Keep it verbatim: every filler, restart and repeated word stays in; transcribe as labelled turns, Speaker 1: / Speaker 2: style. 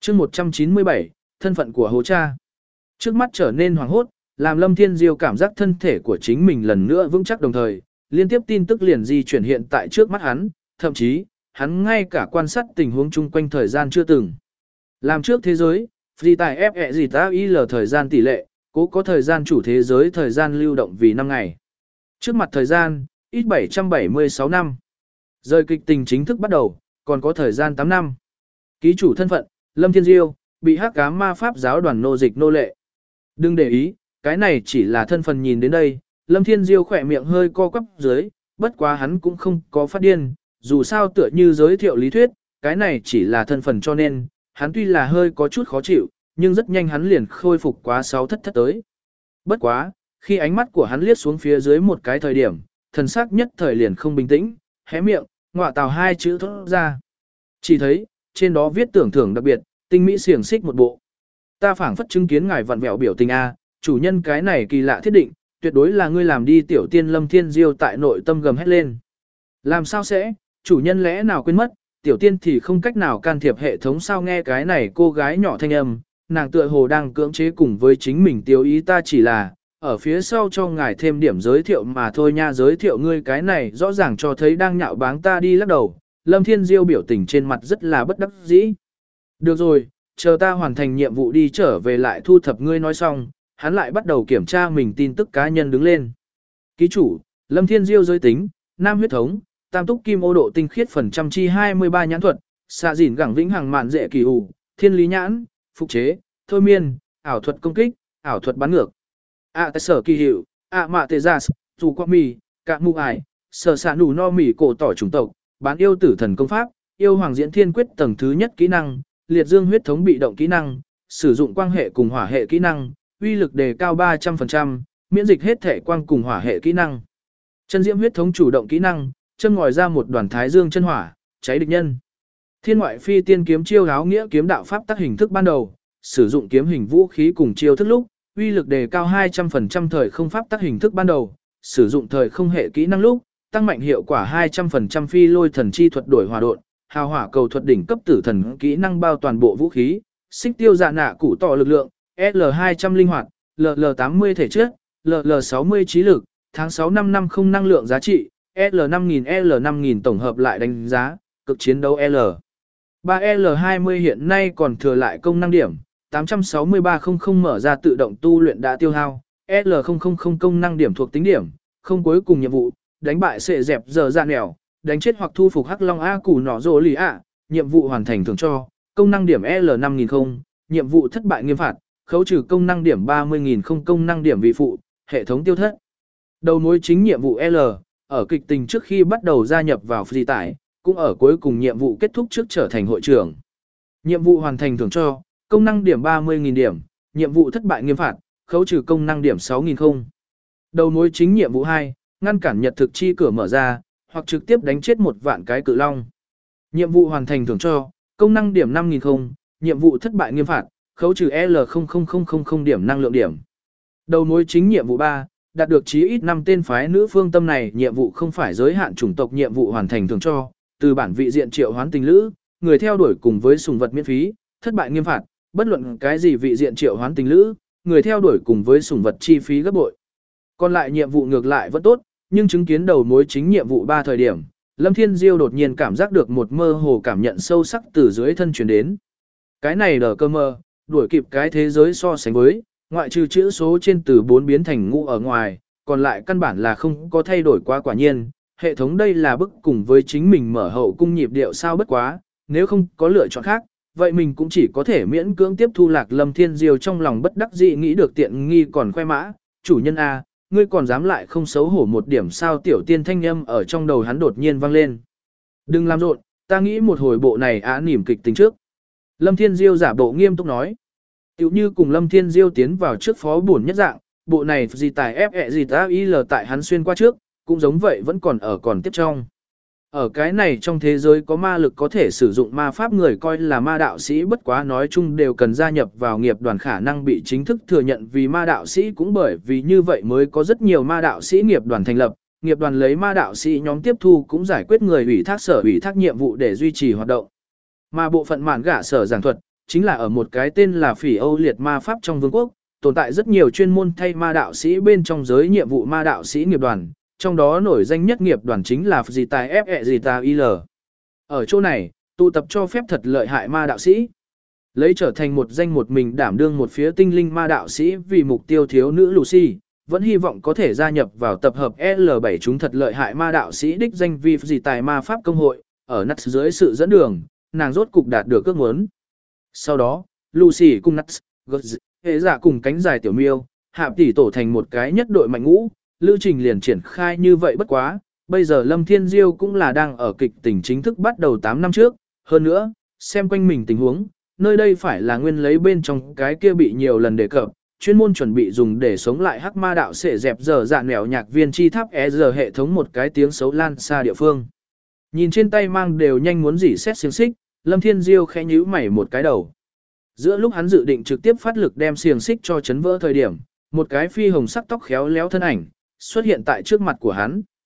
Speaker 1: chương một trăm chín mươi bảy, thân phận của hố cha. Trước mắt trở nên hoàng hốt, làm Lâm Thiên Diêu cảm giác thân thể của chính mình lần nữa vững chắc đồng thời, liên tiếp tin tức liền di chuyển hiện tại trước mắt hắn, thậm chí, hắn ngay cả quan sát tình huống chung quanh thời gian chưa từng. Làm trước thế giới, Free tại ép ẹ gì ta il thời gian tỷ lệ, cố có thời gian chủ thế giới thời gian lưu động vì năm ngày. Trước mặt thời gian, ít bảy trăm bảy mươi sáu năm. Rời kịch tình chính thức bắt đầu, còn có thời gian tám năm. Ký chủ thân phận, Lâm Thiên Diêu, bị hắc ám ma pháp giáo đoàn nô dịch nô lệ. Đừng để ý, cái này chỉ là thân phận nhìn đến đây, Lâm Thiên Diêu khỏe miệng hơi co quắp dưới, bất quá hắn cũng không có phát điên, dù sao tựa như giới thiệu lý thuyết, cái này chỉ là thân phận cho nên, hắn tuy là hơi có chút khó chịu, nhưng rất nhanh hắn liền khôi phục quá sáu thất thất tới. Bất quá, khi ánh mắt của hắn liếc xuống phía dưới một cái thời điểm, thần sắc nhất thời liền không bình tĩnh, hé miệng, ngọa tào hai chữ thốt ra. Chỉ thấy, trên đó viết tưởng thưởng đặc biệt, tinh mỹ xiềng xích một bộ. Ta phảng phất chứng kiến ngài vặn vẹo biểu tình A, chủ nhân cái này kỳ lạ thiết định, tuyệt đối là ngươi làm đi tiểu tiên Lâm Thiên Diêu tại nội tâm gầm hét lên. Làm sao sẽ, chủ nhân lẽ nào quên mất, tiểu tiên thì không cách nào can thiệp hệ thống sao nghe cái này cô gái nhỏ thanh âm, nàng tựa hồ đang cưỡng chế cùng với chính mình tiêu ý ta chỉ là, ở phía sau cho ngài thêm điểm giới thiệu mà thôi nha giới thiệu ngươi cái này rõ ràng cho thấy đang nhạo báng ta đi lắc đầu, Lâm Thiên Diêu biểu tình trên mặt rất là bất đắc dĩ. Được rồi, chờ ta hoàn thành nhiệm vụ đi trở về lại thu thập ngươi nói xong, hắn lại bắt đầu kiểm tra mình tin tức cá nhân đứng lên. Ký chủ, Lâm Thiên Diêu giới tính, nam huyết thống, tam túc kim ô độ tinh khiết phần trăm chi hai mươi ba nhãn thuật, xạ dỉn gẳng vĩnh hằng mạn dễ kỳ hủ, thiên lý nhãn, phục chế, thôi miên, ảo thuật công kích, ảo thuật bắn ngược. ạ tại sở kỳ hiệu, ạ mạ tê gia, dù qua mì, cạ mụ ải, sở xạ nủ no mì cổ tỏ chủng tộc, bán yêu tử thần công pháp, yêu hoàng diễn thiên quyết tầng thứ nhất kỹ năng, liệt dương huyết thống bị động kỹ năng, sử dụng quang hệ cùng hỏa hệ kỹ năng, uy lực đề cao ba trăm phần trăm, miễn dịch hết thể quang cùng hỏa hệ kỹ năng. Chân diễm huyết thống chủ động kỹ năng, châm ngòi ra một đoàn thái dương chân hỏa, cháy địch nhân. Thiên ngoại phi tiên kiếm chiêu áo nghĩa kiếm đạo pháp tác hình thức ban đầu, sử dụng kiếm hình vũ khí cùng chiêu thức lúc, uy lực đề cao hai trăm phần trăm thời không pháp tác hình thức ban đầu, sử dụng thời không hệ kỹ năng lúc, tăng mạnh hiệu quả hai trăm phần trăm phi lôi thần chi thuật đổi hòa độn, hào hỏa cầu thuật đỉnh cấp tử thần kỹ năng bao toàn bộ vũ khí, xích tiêu dạ nạ củ tỏ lực lượng, L hai trăm linh hoạt, L L tám mươi thể chất, L L sáu mươi trí lực, tháng sáu năm năm không năng lượng giá trị, L năm nghìn L năm nghìn tổng hợp lại đánh giá, cực chiến đấu L ba L hai mươi hiện nay còn thừa lại công năng điểm, tám trăm sáu mươi ba nghìn mở ra tự động tu luyện đã tiêu hao, L không không không công năng điểm thuộc tính điểm, không cuối cùng nhiệm vụ, đánh bại sệ dẹp giờ ra nẻo, đánh chết hoặc thu phục hắc long A củ nọ rồ lì A, nhiệm vụ hoàn thành thưởng cho, công năng điểm L năm nghìn không, nhiệm vụ thất bại nghiêm phạt, khấu trừ công năng điểm ba mươi nghìn không công năng điểm vị phụ, hệ thống tiêu thất. Đầu mối chính nhiệm vụ L, ở kịch tình trước khi bắt đầu gia nhập vào phi tải, cũng ở cuối cùng nhiệm vụ kết thúc trước trở thành hội trưởng. Nhiệm vụ hoàn thành thưởng cho, công năng điểm ba mươi nghìn điểm, nhiệm vụ thất bại nghiêm phạt, khấu trừ công năng điểm sáu nghìn không. Đầu mối chính nhiệm vụ hai, ngăn cản nhật thực chi cửa mở ra, hoặc trực tiếp đánh chết một vạn cái cự long. Nhiệm vụ hoàn thành thưởng cho, công năng điểm năm nghìn không, nhiệm vụ thất bại nghiêm phạt, khấu trừ L không không không không không điểm năng lượng điểm. Đầu mối chính nhiệm vụ ba, đạt được chí ít năm tên phái nữ phương tâm này, nhiệm vụ không phải giới hạn chủng tộc, nhiệm vụ hoàn thành thưởng cho, từ bản vị diện triệu hoán tình lữ, người theo đuổi cùng với sùng vật miễn phí, thất bại nghiêm phạt, bất luận cái gì vị diện triệu hoán tình lữ, người theo đuổi cùng với sùng vật chi phí gấp bội. Còn lại nhiệm vụ ngược lại vẫn tốt, nhưng chứng kiến đầu mối chính nhiệm vụ ba thời điểm, Lâm Thiên Diêu đột nhiên cảm giác được một mơ hồ cảm nhận sâu sắc từ dưới thân truyền đến. Cái này đờ cơ mơ, đuổi kịp cái thế giới so sánh với, ngoại trừ chữ số trên từ bốn biến thành ngũ ở ngoài, còn lại căn bản là không có thay đổi quá quả nhiên. Hệ thống đây là bức cùng với chính mình mở hậu cung nhịp điệu sao bất quá, nếu không có lựa chọn khác, vậy mình cũng chỉ có thể miễn cưỡng tiếp thu Lạc Lâm Thiên Diêu trong lòng bất đắc dĩ nghĩ được tiện nghi còn khoe mã, chủ nhân A, ngươi còn dám lại không xấu hổ một điểm sao tiểu tiên thanh âm ở trong đầu hắn đột nhiên vang lên. Đừng làm rộn, ta nghĩ một hồi bộ này á nỉm kịch tính trước. Lâm Thiên Diêu giả bộ nghiêm túc nói. Tiểu như cùng Lâm Thiên Diêu tiến vào trước phó buồn nhất dạng, bộ này gì tài ép ẹ gì ta il tại hắn xuyên qua trước, cũng giống vậy vẫn còn ở còn tiếp trong. Ở cái này trong thế giới có ma lực có thể sử dụng ma pháp người coi là ma đạo sĩ, bất quá nói chung đều cần gia nhập vào nghiệp đoàn khả năng bị chính thức thừa nhận vì ma đạo sĩ, cũng bởi vì như vậy mới có rất nhiều ma đạo sĩ nghiệp đoàn thành lập. Nghiệp đoàn lấy ma đạo sĩ nhóm tiếp thu cũng giải quyết người ủy thác sở ủy thác nhiệm vụ để duy trì hoạt động. Mà bộ phận mạn gả sở giảng thuật, chính là ở một cái tên là Phỉ Âu Liệt Ma Pháp trong vương quốc, tồn tại rất nhiều chuyên môn thay ma đạo sĩ bên trong giới nhiệm vụ ma đạo sĩ nghiệp đoàn, trong đó nổi danh nhất nghiệp đoàn chính là Zita F E Zita I L. Ở chỗ này, tụ tập cho phép thật lợi hại ma đạo sĩ. Lấy trở thành một danh một mình đảm đương một phía tinh linh ma đạo sĩ vì mục tiêu thiếu nữ Lucy, vẫn hy vọng có thể gia nhập vào tập hợp L bảy chúng thật lợi hại ma đạo sĩ đích danh vi gì tài ma pháp công hội, ở nắt dưới sự dẫn đường, nàng rốt cục đạt được ước muốn. Sau đó, Lucy cùng nắt, hệ giả cùng cánh dài tiểu miêu, hạ tỷ tổ thành một cái nhất đội mạnh ngũ, lưu trình liền triển khai như vậy bất quá, bây giờ Lâm Thiên Diêu cũng là đang ở kịch tình chính thức bắt đầu tám năm trước, hơn nữa, xem quanh mình tình huống, nơi đây phải là nguyên lấy bên trong cái kia bị nhiều lần đề cập, chuyên môn chuẩn bị dùng để sống lại hắc ma đạo sẽ dẹp dở dạn mèo nhạc viên chi tháp e giờ hệ thống một cái tiếng xấu lan xa địa phương. Nhìn trên tay mang đều nhanh muốn dỉ xét xiềng xích, Lâm Thiên Diêu khẽ nhíu mày một cái đầu. Giữa lúc hắn dự định trực tiếp phát lực đem xiềng xích cho chấn vỡ thời điểm, một cái phi hồng sắc tóc khéo léo thân ảnh xuất hiện tại trước mặt của hắn.